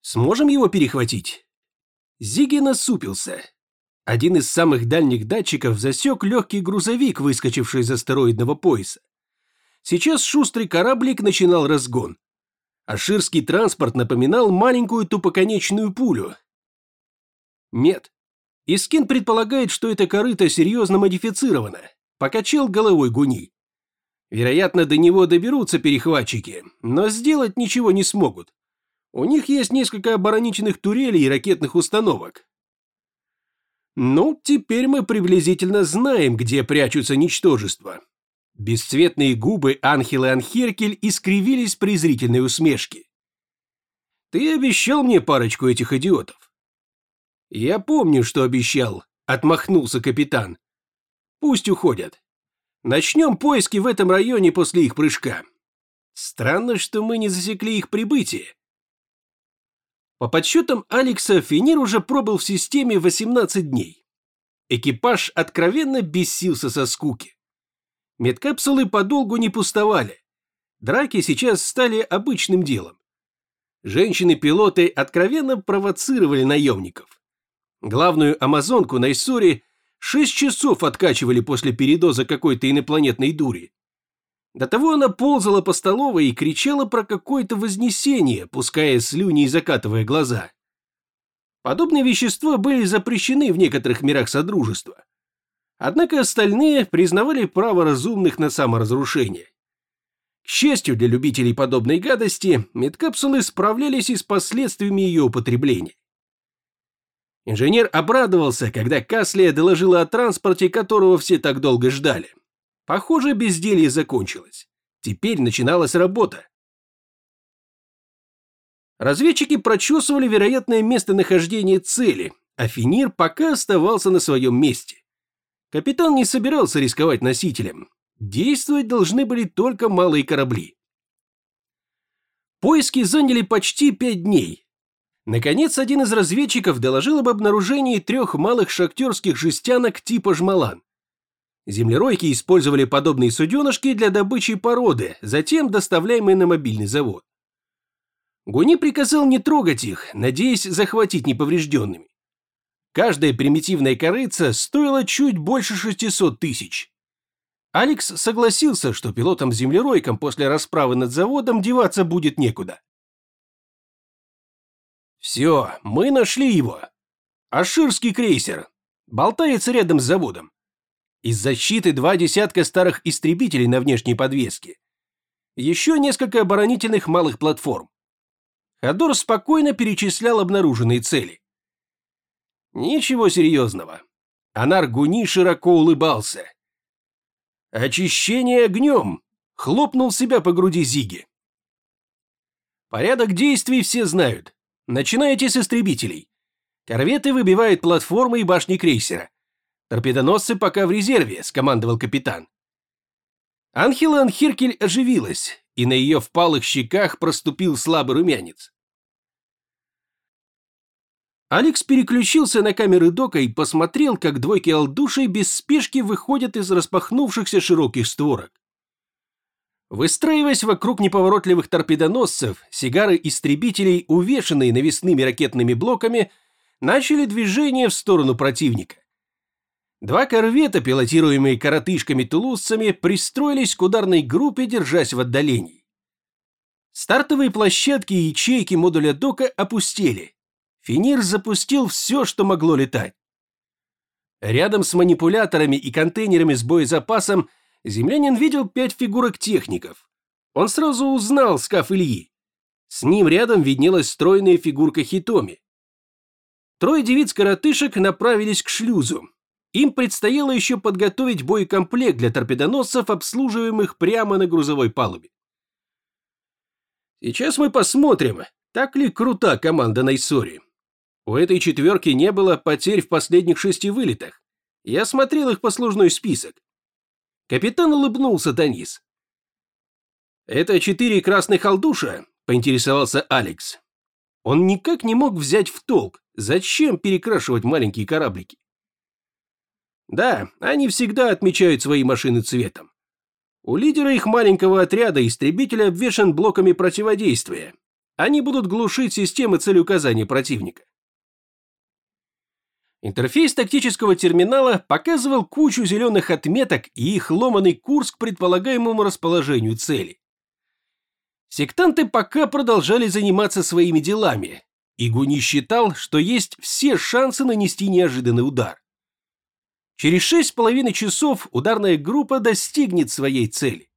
Сможем его перехватить?» Зиги насупился. Один из самых дальних датчиков засек легкий грузовик, выскочивший из астероидного пояса. Сейчас шустрый кораблик начинал разгон. Аширский транспорт напоминал маленькую тупоконечную пулю. Нет. Искин предполагает, что это корыто серьезно модифицировано. Покачал головой Гуни. Вероятно, до него доберутся перехватчики, но сделать ничего не смогут. У них есть несколько оборонительных турелей и ракетных установок. Ну, теперь мы приблизительно знаем, где прячутся ничтожества. Бесцветные губы Анхелы Анхеркель искривились в презрительной усмешке. «Ты обещал мне парочку этих идиотов». «Я помню, что обещал», — отмахнулся капитан. «Пусть уходят. Начнем поиски в этом районе после их прыжка. Странно, что мы не засекли их прибытие». По подсчетам Алекса, Фенир уже пробыл в системе 18 дней. Экипаж откровенно бесился со скуки. Медкапсулы подолгу не пустовали. Драки сейчас стали обычным делом. Женщины-пилоты откровенно провоцировали наемников. Главную амазонку Найсори 6 часов откачивали после передоза какой-то инопланетной дури. До того она ползала по столовой и кричала про какое-то вознесение, пуская слюни и закатывая глаза. Подобные вещества были запрещены в некоторых мирах Содружества. Однако остальные признавали право разумных на саморазрушение. К счастью для любителей подобной гадости, медкапсулы справлялись и с последствиями ее употребления. Инженер обрадовался, когда Каслия доложила о транспорте, которого все так долго ждали. Похоже, безделье закончилось. Теперь начиналась работа. Разведчики прочесывали вероятное местонахождение цели, а Фенир пока оставался на своем месте. Капитан не собирался рисковать носителем. Действовать должны были только малые корабли. Поиски заняли почти 5 дней. Наконец, один из разведчиков доложил об обнаружении 3 малых шахтерских жестянок типа «Жмалан». Землеройки использовали подобные суденышки для добычи породы, затем доставляемые на мобильный завод. Гуни приказал не трогать их, надеясь захватить неповрежденными. Каждая примитивная корыца стоила чуть больше 600 тысяч. Алекс согласился, что пилотам-землеройкам после расправы над заводом деваться будет некуда. «Все, мы нашли его. Аширский крейсер. Болтается рядом с заводом. Из защиты 2 десятка старых истребителей на внешней подвеске. Еще несколько оборонительных малых платформ». Ходор спокойно перечислял обнаруженные цели. Ничего серьезного. Анар Гуни широко улыбался. «Очищение огнем!» — хлопнул себя по груди Зиги. «Порядок действий все знают. Начинайте с истребителей. Корветы выбивают платформы и башни крейсера. Торпедоносцы пока в резерве», — скомандовал капитан. Анхела Анхеркель оживилась, и на ее впалых щеках проступил слабый румянец. Алекс переключился на камеры дока и посмотрел, как двойки алдушей без спешки выходят из распахнувшихся широких створок. Выстраиваясь вокруг неповоротливых торпедоносцев, сигары истребителей, увешанные навесными ракетными блоками, начали движение в сторону противника. 2 корвета, пилотируемые коротышками-тулузцами, пристроились к ударной группе, держась в отдалении. Стартовые площадки и ячейки модуля дока опустели. Фенир запустил все, что могло летать. Рядом с манипуляторами и контейнерами с боезапасом землянин видел 5 фигурок техников. Он сразу узнал скаф Ильи. С ним рядом виднелась стройная фигурка Хитоми. 3 девиц-коротышек направились к шлюзу. Им предстояло еще подготовить боекомплект для торпедоносцев, обслуживаемых прямо на грузовой палубе. Сейчас мы посмотрим, так ли крута команда Найсори. У этой 4 не было потерь в последних 6 вылетах. Я смотрел их послужной список. Капитан улыбнулся Танис. «Это 4 красных алдуша?» – поинтересовался Алекс. Он никак не мог взять в толк, зачем перекрашивать маленькие кораблики. Да, они всегда отмечают свои машины цветом. У лидера их маленького отряда истребитель обвешан блоками противодействия. они будут глушить системы целеуказания противника. Интерфейс тактического терминала показывал кучу зеленых отметок и их ломаный курс к предполагаемому расположению цели. Сектанты пока продолжали заниматься своими делами, и Гуни считал, что есть все шансы нанести неожиданный удар. Через 6,5 часов ударная группа достигнет своей цели.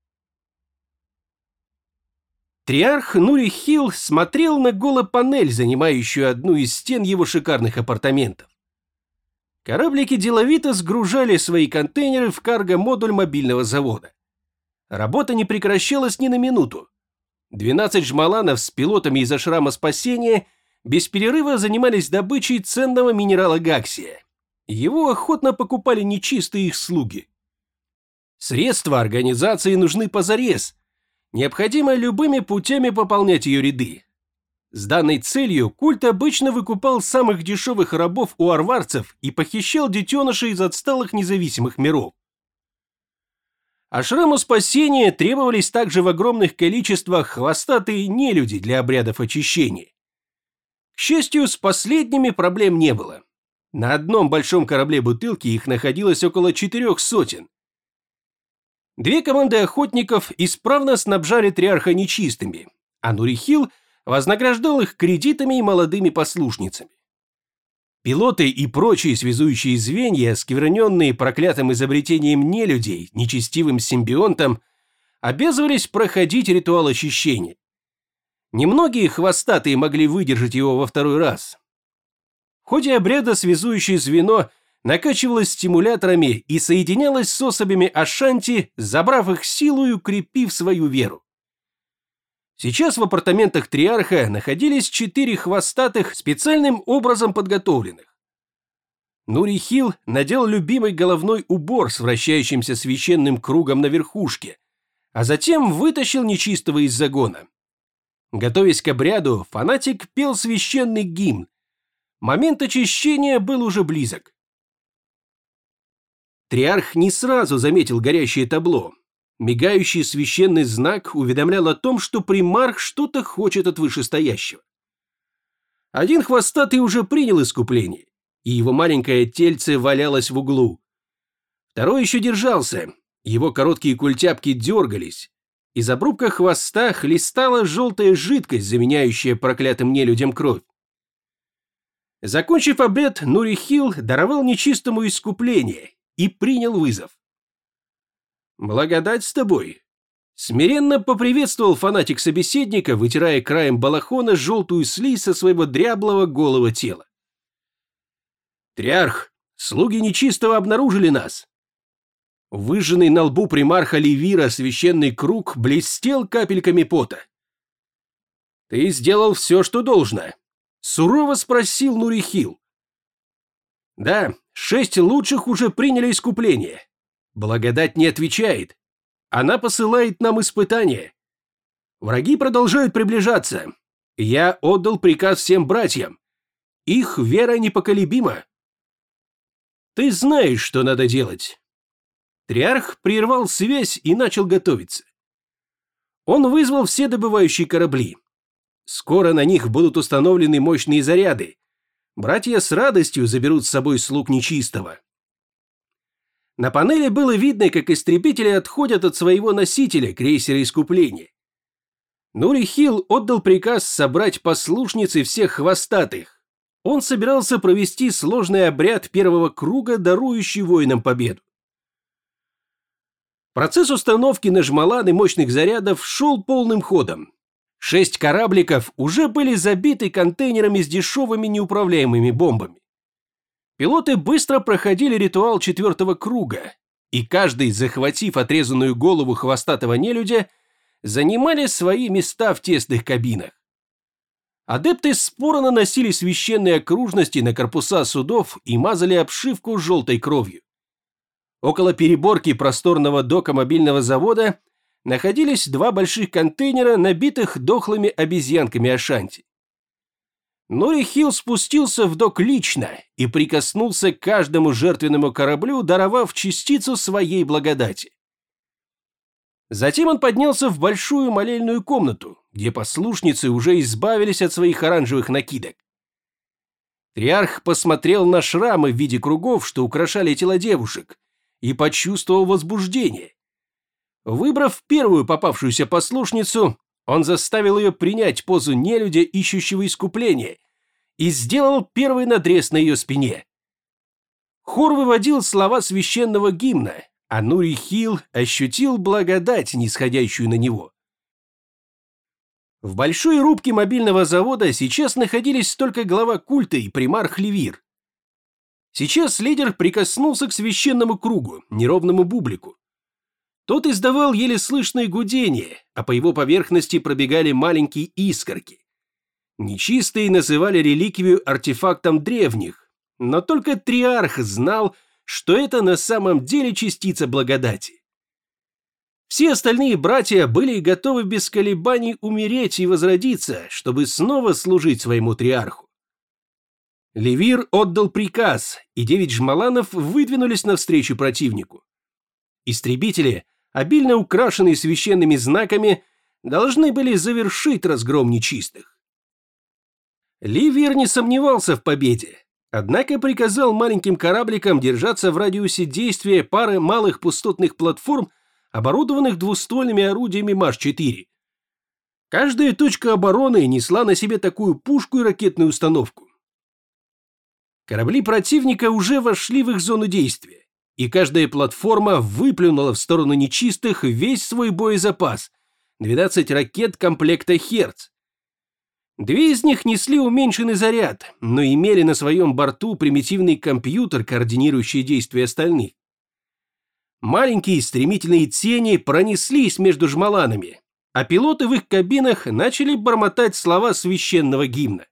Триарх Нури Хилл смотрел на голопанель, занимающую одну из стен его шикарных апартаментов. Кораблики деловито сгружали свои контейнеры в карго-модуль мобильного завода. Работа не прекращалась ни на минуту. 12 жмаланов с пилотами из Ашрама Спасения без перерыва занимались добычей ценного минерала гаксия. Его охотно покупали нечистые их слуги. Средства организации нужны позарез. Необходимо любыми путями пополнять ее ряды. С данной целью культ обычно выкупал самых дешевых рабов у арварцев и похищал детенышей из отсталых независимых миров. Ашраму Спасения требовались также в огромных количествах хвостатые нелюди для обрядов очищения. К счастью, с последними проблем не было. На одном большом корабле бутылки их находилось около 400. Две команды охотников исправно снабжали Триарха нечистыми, а Нури Хилл вознаграждал их кредитами и молодыми послушницами. Пилоты и прочие связующие звенья, оскверненные проклятым изобретением нелюдей, нечестивым симбионтом, обязывались проходить ритуал очищения. Немногие хвостатые могли выдержать его во второй раз. В ходе обряда связующее звено накачивалось стимуляторами и соединялось с особями Ашанти, забрав их силу и укрепив свою веру. Сейчас в апартаментах Триарха находились 4 хвостатых, специальным образом подготовленных. Нури Хилл надел любимый головной убор с вращающимся священным кругом на верхушке, а затем вытащил нечистого из загона. Готовясь к обряду, фанатик пел священный гимн. Момент очищения был уже близок. Триарх не сразу заметил горящее табло. Мигающий священный знак уведомлял о том, что примарх что-то хочет от вышестоящего. Один хвостатый уже принял искупление, и его маленькое тельце валялось в углу. Второй еще держался, его короткие культяпки дергались. Из обрубка хвоста хлестала желтая жидкость, заменяющая проклятым нелюдям кровь. Закончив обряд, Нури Хилл даровал нечистому искупление и принял вызов. «Благодать с тобой!» Смиренно поприветствовал фанатик собеседника, вытирая краем балахона желтую слизь со своего дряблого голого тела. «Триарх, слуги нечистого обнаружили нас!» Выжженный на лбу примарха Левира священный круг блестел капельками пота. «Ты сделал все, что должно?» — сурово спросил Нури Хилл. «Да, 6 лучших уже приняли искупление. Благодать не отвечает. Она посылает нам испытания. Враги продолжают приближаться. Я отдал приказ всем братьям. Их вера непоколебима. Ты знаешь, что надо делать». Триарх прервал связь и начал готовиться. Он вызвал все добывающие корабли. Скоро на них будут установлены мощные заряды. Братья с радостью заберут с собой слуг нечистого. На панели было видно, как истребители отходят от своего носителя, крейсера искупления. Нури Хилл отдал приказ собрать послушницы всех хвостатых. Он собирался провести сложный обряд первого круга, дарующий воинам победу. Процесс установки на жмаланы мощных зарядов шел полным ходом. 6 корабликов уже были забиты контейнерами с дешевыми неуправляемыми бомбами. Пилоты быстро проходили ритуал 4-го круга, и каждый, захватив отрезанную голову хвостатого нелюдя, занимали свои места в тесных кабинах. Адепты споро наносили священные окружности на корпуса судов и мазали обшивку желтой кровью. Около переборки просторного дока мобильного завода находились 2 больших контейнера, набитых дохлыми обезьянками Ашанти. Нури Хилл спустился в док лично и прикоснулся к каждому жертвенному кораблю, даровав частицу своей благодати. Затем он поднялся в большую молельную комнату, где послушницы уже избавились от своих оранжевых накидок. Триарх посмотрел на шрамы в виде кругов, что украшали тела девушек, и почувствовал возбуждение. Выбрав первую попавшуюся послушницу, он заставил ее принять позу нелюдя, ищущего искупления, и сделал первый надрез на ее спине. Хор выводил слова священного гимна, а Нури-Хил ощутил благодать, нисходящую на него. В большой рубке мобильного завода сейчас находились только глава культа и примарх Левир. Сейчас лидер прикоснулся к священному кругу, неровному бублику. Тот издавал еле слышное гудение, а по его поверхности пробегали маленькие искорки. Нечистые называли реликвию артефактом древних, но только Триарх знал, что это на самом деле частица благодати. Все остальные братья были готовы без колебаний умереть и возродиться, чтобы снова служить своему Триарху. Левир отдал приказ, и 9 жмаланов выдвинулись навстречу противнику. Истребители, обильно украшенные священными знаками, должны были завершить разгром нечистых. Левир не сомневался в победе, однако приказал маленьким корабликам держаться в радиусе действия пары малых пустотных платформ, оборудованных двуствольными орудиями МАШ-4. Каждая точка обороны несла на себе такую пушку и ракетную установку. Корабли противника уже вошли в их зону действия, и каждая платформа выплюнула в сторону нечистых весь свой боезапас – 12 ракет комплекта «Херц». 2 из них несли уменьшенный заряд, но имели на своем борту примитивный компьютер, координирующий действия остальных. Маленькие стремительные тени пронеслись между жмаланами, а пилоты в их кабинах начали бормотать слова священного гимна.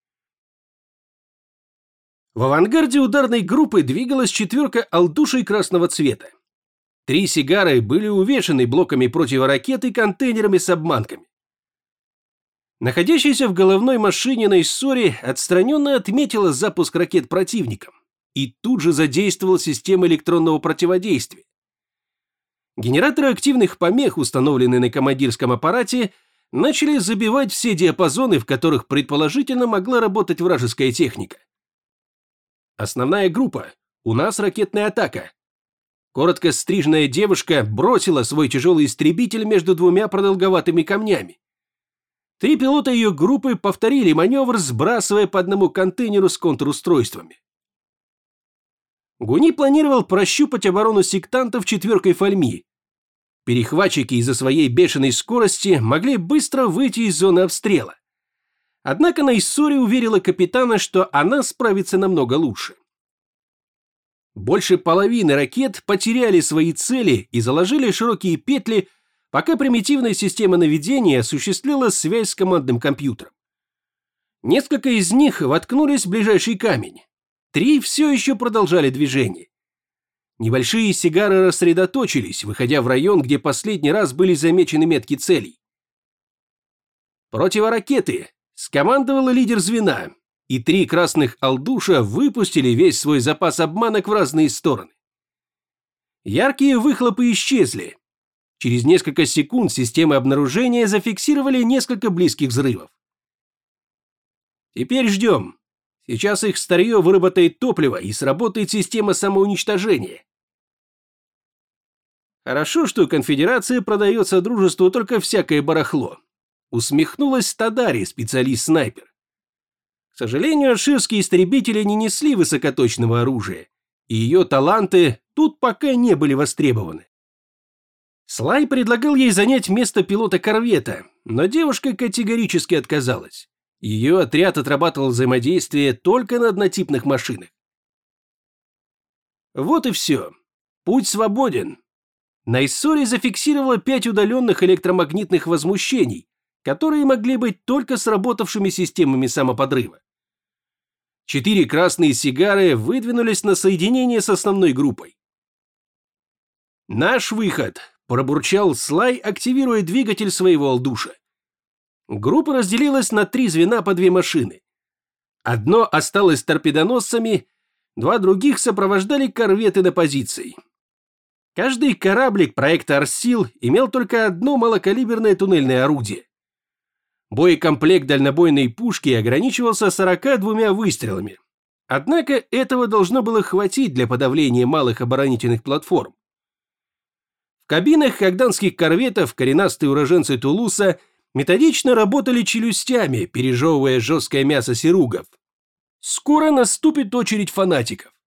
В авангарде ударной группы двигалась 4 алдушей красного цвета. 3 сигары были увешаны блоками противоракет и контейнерами с обманками. Находящаяся в головной машине на Иссоре отстраненно отметила запуск ракет противником и тут же задействовала систему электронного противодействия. Генераторы активных помех, установленные на командирском аппарате, начали забивать все диапазоны, в которых предположительно могла работать вражеская техника. Основная группа. У нас ракетная атака. Коротко стриженная девушка бросила свой тяжелый истребитель между 2 продолговатыми камнями. 3 пилота ее группы повторили маневр, сбрасывая по одному контейнеру с контрустройствами. Гуни планировал прощупать оборону сектантов 4 Фальми. Перехватчики из-за своей бешеной скорости могли быстро выйти из зоны обстрела. Однако на Иссоре уверила капитана, что она справится намного лучше. Больше половины ракет потеряли свои цели и заложили широкие петли, пока примитивная система наведения осуществляла связь с командным компьютером. Несколько из них воткнулись в ближайший камень. 3 все еще продолжали движение. Небольшие сигары рассредоточились, выходя в район, где последний раз были замечены метки целей. «Противоракеты!» – скомандовал лидер звена, и 3 красных алдуша выпустили весь свой запас обманок в разные стороны. Яркие выхлопы исчезли. Через несколько секунд системы обнаружения зафиксировали несколько близких взрывов. «Теперь ждем. Сейчас их старье выработает топливо и сработает система самоуничтожения». «Хорошо, что конфедерация продает Содружеству только всякое барахло», усмехнулась Тадари, специалист-снайпер. К сожалению, аширские истребители не несли высокоточного оружия, и ее таланты тут пока не были востребованы. Слай предлагал ей занять место пилота корвета, но девушка категорически отказалась. Ее отряд отрабатывал взаимодействие только на однотипных машинах. Вот и все. Путь свободен. На Иссоре зафиксировала 5 удаленных электромагнитных возмущений, которые могли быть только сработавшими системами самоподрыва. 4 красные сигары выдвинулись на соединение с основной группой. «Наш выход», – пробурчал Слай, активируя двигатель своего алдуша. Группа разделилась на 3 звена по 2 машины. Одно осталось торпедоносцами, 2 других сопровождали корветы на позиции. Каждый кораблик проекта «Арсил» имел только одно малокалиберное туннельное орудие. Боекомплект дальнобойной пушки ограничивался 42 выстрелами. Однако этого должно было хватить для подавления малых оборонительных платформ. В кабинах хагданских корветов коренастые уроженцы Тулуса методично работали челюстями, пережевывая жесткое мясо сиругов. Скоро наступит очередь фанатиков.